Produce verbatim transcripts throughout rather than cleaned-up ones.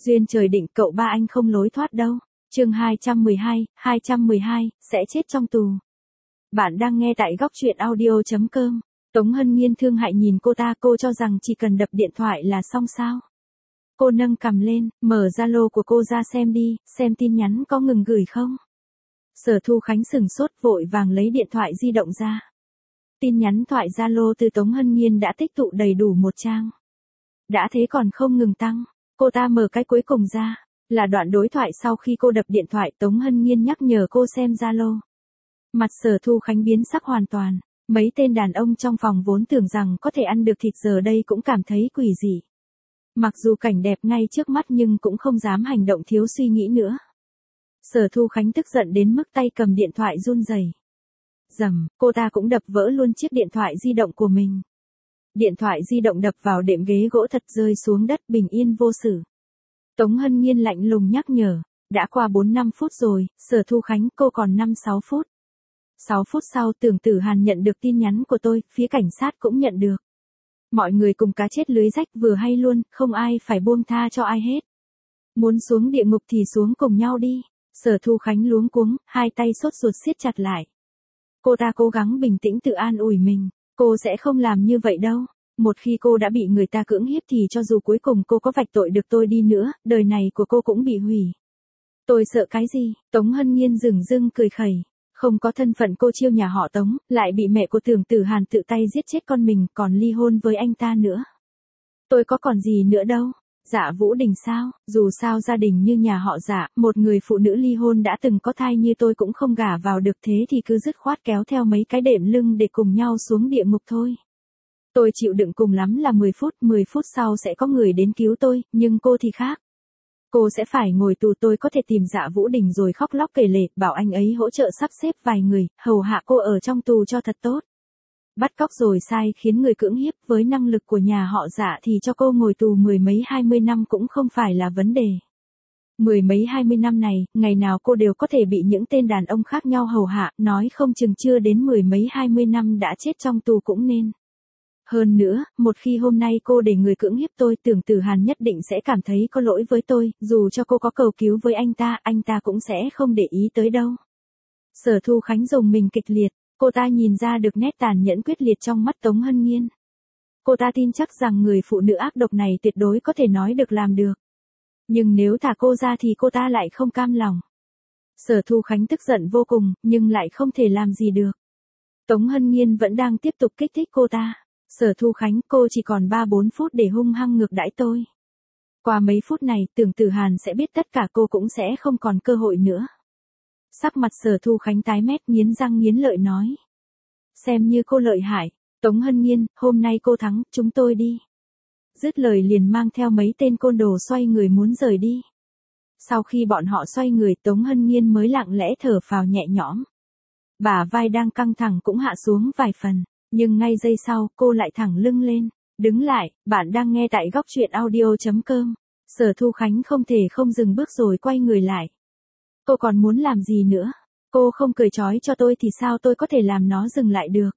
Duyên trời định cậu ba anh không lối thoát đâu. Chương hai trăm mười hai, hai trăm mười hai, sẽ chết trong tù. Bạn đang nghe tại góc truyện audio chấm com. Tống Hân Nhiên thương hại nhìn cô ta, cô cho rằng chỉ cần đập điện thoại là xong sao. Cô nâng cằm lên, mở Zalo của cô ra xem đi, xem tin nhắn có ngừng gửi không. Sở Thu Khánh sửng sốt, vội vàng lấy điện thoại di động ra. Tin nhắn thoại Zalo từ Tống Hân Nhiên đã tích tụ đầy đủ một trang. Đã thế còn không ngừng tăng. Cô ta mở cái cuối cùng ra, là đoạn đối thoại sau khi cô đập điện thoại. Tống Hân Nhiên nhắc nhở cô xem Zalo. Mặt Sở Thu Khánh biến sắc hoàn toàn. Mấy tên đàn ông trong phòng vốn tưởng rằng có thể ăn được thịt giờ đây cũng cảm thấy quỷ dị. Mặc dù cảnh đẹp ngay trước mắt nhưng cũng không dám hành động thiếu suy nghĩ nữa. Sở Thu Khánh tức giận đến mức tay cầm điện thoại run rẩy. Rầm, cô ta cũng đập vỡ luôn chiếc điện thoại di động của mình. Điện thoại di động đập vào đệm ghế gỗ thật rơi xuống đất bình yên vô sự. Tống Hân Nhiên lạnh lùng nhắc nhở, đã qua bốn năm phút rồi, Sở Thu Khánh cô còn năm sáu phút. sáu phút sau Tưởng Tử Hàn nhận được tin nhắn của tôi, phía cảnh sát cũng nhận được. Mọi người cùng cá chết lưới rách vừa hay luôn, không ai phải buông tha cho ai hết. Muốn xuống địa ngục thì xuống cùng nhau đi. Sở Thu Khánh luống cuống, hai tay sốt ruột siết chặt lại. Cô ta cố gắng bình tĩnh tự an ủi mình. Cô sẽ không làm như vậy đâu. Một khi cô đã bị người ta cưỡng hiếp thì cho dù cuối cùng cô có vạch tội được tôi đi nữa, đời này của cô cũng bị hủy. Tôi sợ cái gì? Tống Hân Nhiên dửng dưng cười khẩy. Không có thân phận cô chiêu nhà họ Tống, lại bị mẹ của Tưởng Tử Hàn tự tay giết chết con mình, còn ly hôn với anh ta nữa. Tôi có còn gì nữa đâu. Dạ Vũ Đình sao? Dù sao gia đình như nhà họ Dạ, một người phụ nữ ly hôn đã từng có thai như tôi cũng không gả vào được, thế thì cứ dứt khoát kéo theo mấy cái đệm lưng để cùng nhau xuống địa ngục thôi. Tôi chịu đựng cùng lắm là mười phút, mười phút sau sẽ có người đến cứu tôi, nhưng cô thì khác. Cô sẽ phải ngồi tù, tôi có thể tìm Dạ Vũ Đình rồi khóc lóc kể lể, bảo anh ấy hỗ trợ sắp xếp vài người, hầu hạ cô ở trong tù cho thật tốt. Bắt cóc rồi sai khiến người cưỡng hiếp, với năng lực của nhà họ Dạ thì cho cô ngồi tù mười mấy hai mươi năm cũng không phải là vấn đề. Mười mấy hai mươi năm này, ngày nào cô đều có thể bị những tên đàn ông khác nhau hầu hạ, nói không chừng chưa đến mười mấy hai mươi năm đã chết trong tù cũng nên. Hơn nữa, một khi hôm nay cô để người cưỡng hiếp tôi, Tưởng Tử Hàn nhất định sẽ cảm thấy có lỗi với tôi, dù cho cô có cầu cứu với anh ta, anh ta cũng sẽ không để ý tới đâu. Sở Thu Khánh rùng mình kịch liệt, cô ta nhìn ra được nét tàn nhẫn quyết liệt trong mắt Tống Hân Nhiên. Cô ta tin chắc rằng người phụ nữ ác độc này tuyệt đối có thể nói được làm được. Nhưng nếu thả cô ra thì cô ta lại không cam lòng. Sở Thu Khánh tức giận vô cùng, nhưng lại không thể làm gì được. Tống Hân Nhiên vẫn đang tiếp tục kích thích cô ta. Sở Thu Khánh, cô chỉ còn ba bốn phút để hung hăng ngược đãi tôi. Qua mấy phút này, Tưởng Tử Hàn sẽ biết tất cả, cô cũng sẽ không còn cơ hội nữa. Sắc mặt Sở Thu Khánh tái mét, nghiến răng nghiến lợi nói. Xem như cô lợi hại. Tống Hân Nhiên, hôm nay cô thắng, chúng tôi đi. Dứt lời liền mang theo mấy tên côn đồ xoay người muốn rời đi. Sau khi bọn họ xoay người, Tống Hân Nhiên mới lặng lẽ thở phào nhẹ nhõm. Bả vai đang căng thẳng cũng hạ xuống vài phần. Nhưng ngay giây sau, cô lại thẳng lưng lên. Đứng lại, bạn đang nghe tại góc truyện audio chấm com. Sở Thu Khánh không thể không dừng bước rồi quay người lại. Cô còn muốn làm gì nữa? Cô không cởi trói cho tôi thì sao tôi có thể làm nó dừng lại được?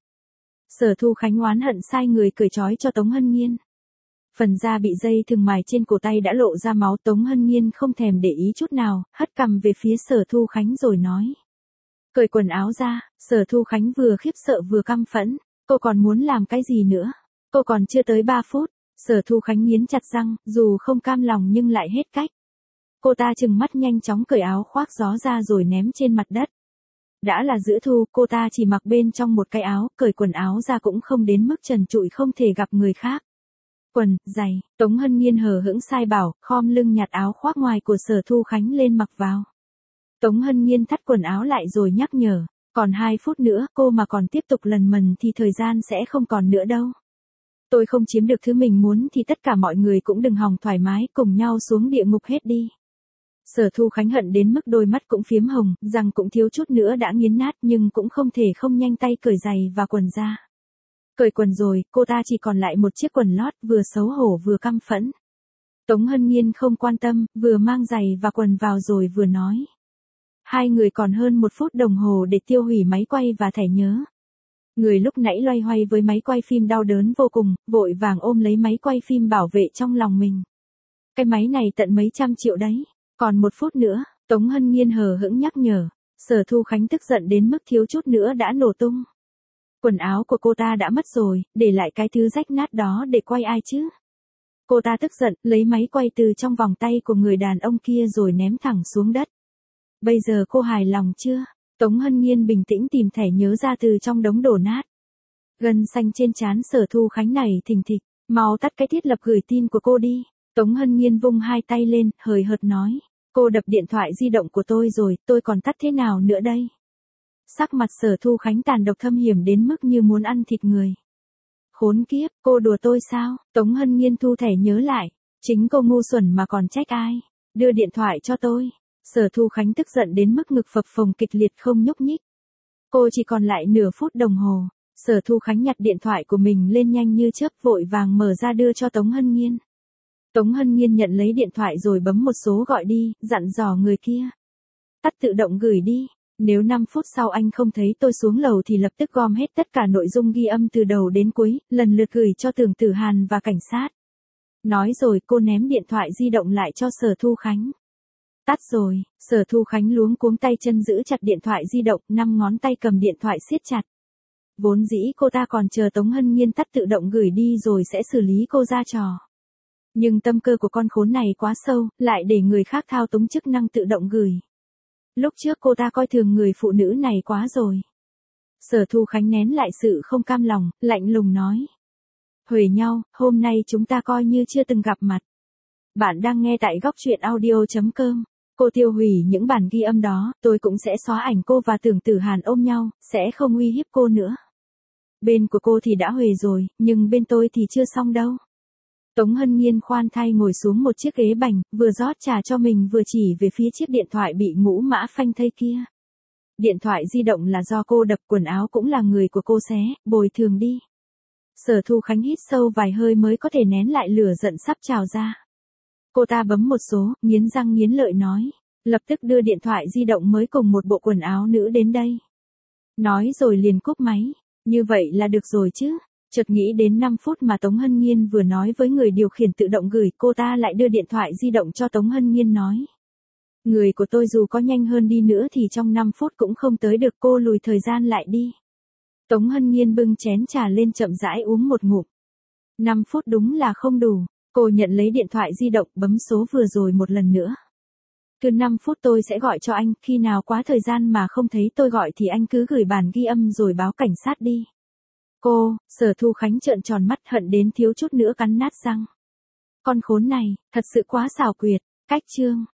Sở Thu Khánh oán hận sai người cởi trói cho Tống Hân Nhiên. Phần da bị dây thừng mài trên cổ tay đã lộ ra máu. Tống Hân Nhiên không thèm để ý chút nào, hất cằm về phía Sở Thu Khánh rồi nói. Cởi quần áo ra. Sở Thu Khánh vừa khiếp sợ vừa căm phẫn. Cô còn muốn làm cái gì nữa? Cô còn chưa tới ba phút. Sở Thu Khánh nghiến chặt răng, dù không cam lòng nhưng lại hết cách. Cô ta trừng mắt nhanh chóng cởi áo khoác gió ra rồi ném trên mặt đất. Đã là giữa thu, cô ta chỉ mặc bên trong một cái áo, cởi quần áo ra cũng không đến mức trần trụi không thể gặp người khác. Quần, giày, Tống Hân Nhiên hờ hững sai bảo, khom lưng nhặt áo khoác ngoài của Sở Thu Khánh lên mặc vào. Tống Hân Nhiên thắt quần áo lại rồi nhắc nhở. Còn hai phút nữa, cô mà còn tiếp tục lần mần thì thời gian sẽ không còn nữa đâu. Tôi không chiếm được thứ mình muốn thì tất cả mọi người cũng đừng hòng thoải mái, cùng nhau xuống địa ngục hết đi. Sở Thu Khánh hận đến mức đôi mắt cũng phiếm hồng, răng cũng thiếu chút nữa đã nghiến nát, nhưng cũng không thể không nhanh tay cởi giày và quần ra. Cởi quần rồi, cô ta chỉ còn lại một chiếc quần lót, vừa xấu hổ vừa căm phẫn. Tống Hân Nhiên không quan tâm, vừa mang giày và quần vào rồi vừa nói. Hai người còn hơn một phút đồng hồ để tiêu hủy máy quay và thẻ nhớ. Người lúc nãy loay hoay với máy quay phim đau đớn vô cùng, vội vàng ôm lấy máy quay phim bảo vệ trong lòng mình. Cái máy này tận mấy trăm triệu đấy. Còn một phút nữa, Tống Hân Nhiên hờ hững nhắc nhở. Sở Thu Khánh tức giận đến mức thiếu chút nữa đã nổ tung. Quần áo của cô ta đã mất rồi, để lại cái thứ rách nát đó để quay ai chứ? Cô ta tức giận, lấy máy quay từ trong vòng tay của người đàn ông kia rồi ném thẳng xuống đất. Bây giờ cô hài lòng chưa? Tống Hân Nhiên bình tĩnh tìm thẻ nhớ ra từ trong đống đổ nát. Gân xanh trên trán Sở Thu Khánh này thình thịch, mau tắt cái thiết lập gửi tin của cô đi. Tống Hân Nhiên vung hai tay lên, hời hợt nói. Cô đập điện thoại di động của tôi rồi, tôi còn tắt thế nào nữa đây? Sắc mặt Sở Thu Khánh tàn độc thâm hiểm đến mức như muốn ăn thịt người. Khốn kiếp, cô đùa tôi sao? Tống Hân Nhiên thu thẻ nhớ lại. Chính cô ngu xuẩn mà còn trách ai? Đưa điện thoại cho tôi. Sở Thu Khánh tức giận đến mức ngực phập phồng kịch liệt không nhúc nhích. Cô chỉ còn lại nửa phút đồng hồ. Sở Thu Khánh nhặt điện thoại của mình lên nhanh như chớp, vội vàng mở ra đưa cho Tống Hân Nhiên. Tống Hân Nhiên nhận lấy điện thoại rồi bấm một số gọi đi, dặn dò người kia. Tắt tự động gửi đi. Nếu năm phút sau anh không thấy tôi xuống lầu thì lập tức gom hết tất cả nội dung ghi âm từ đầu đến cuối, lần lượt gửi cho Tưởng Tử Hàn và cảnh sát. Nói rồi cô ném điện thoại di động lại cho Sở Thu Khánh. Tắt rồi, Sở Thu Khánh luống cuống tay chân giữ chặt điện thoại di động, năm ngón tay cầm điện thoại siết chặt. Vốn dĩ cô ta còn chờ Tống Hân Nhiên tắt tự động gửi đi rồi sẽ xử lý cô ra trò. Nhưng tâm cơ của con khốn này quá sâu, lại để người khác thao túng chức năng tự động gửi. Lúc trước cô ta coi thường người phụ nữ này quá rồi. Sở Thu Khánh nén lại sự không cam lòng, lạnh lùng nói. Huề nhau, hôm nay chúng ta coi như chưa từng gặp mặt. Bạn đang nghe tại góc truyện audio chấm com. Cô tiêu hủy những bản ghi âm đó, tôi cũng sẽ xóa ảnh cô và Tưởng Tử Hàn ôm nhau, sẽ không uy hiếp cô nữa. Bên của cô thì đã huề rồi, nhưng bên tôi thì chưa xong đâu. Tống Hân Nhiên khoan thai ngồi xuống một chiếc ghế bành, vừa rót trà cho mình vừa chỉ về phía chiếc điện thoại bị ngũ mã phanh thây kia. Điện thoại di động là do cô đập, quần áo cũng là người của cô xé, bồi thường đi. Sở Thu Khánh hít sâu vài hơi mới có thể nén lại lửa giận sắp trào ra. Cô ta bấm một số, nghiến răng nghiến lợi nói, lập tức đưa điện thoại di động mới cùng một bộ quần áo nữ đến đây. Nói rồi liền cúp máy, như vậy là được rồi chứ. Chợt nghĩ đến năm phút mà Tống Hân Nhiên vừa nói với người điều khiển tự động gửi, cô ta lại đưa điện thoại di động cho Tống Hân Nhiên nói. Người của tôi dù có nhanh hơn đi nữa thì trong năm phút cũng không tới được, cô lùi thời gian lại đi. Tống Hân Nhiên bưng chén trà lên chậm rãi uống một ngụm. năm phút đúng là không đủ, cô nhận lấy điện thoại di động bấm số vừa rồi một lần nữa. Cứ năm phút tôi sẽ gọi cho anh, khi nào quá thời gian mà không thấy tôi gọi thì anh cứ gửi bản ghi âm rồi báo cảnh sát đi. Cô, Sở Thu Khánh trợn tròn mắt hận đến thiếu chút nữa cắn nát răng. Con khốn này, thật sự quá xảo quyệt. Cách chương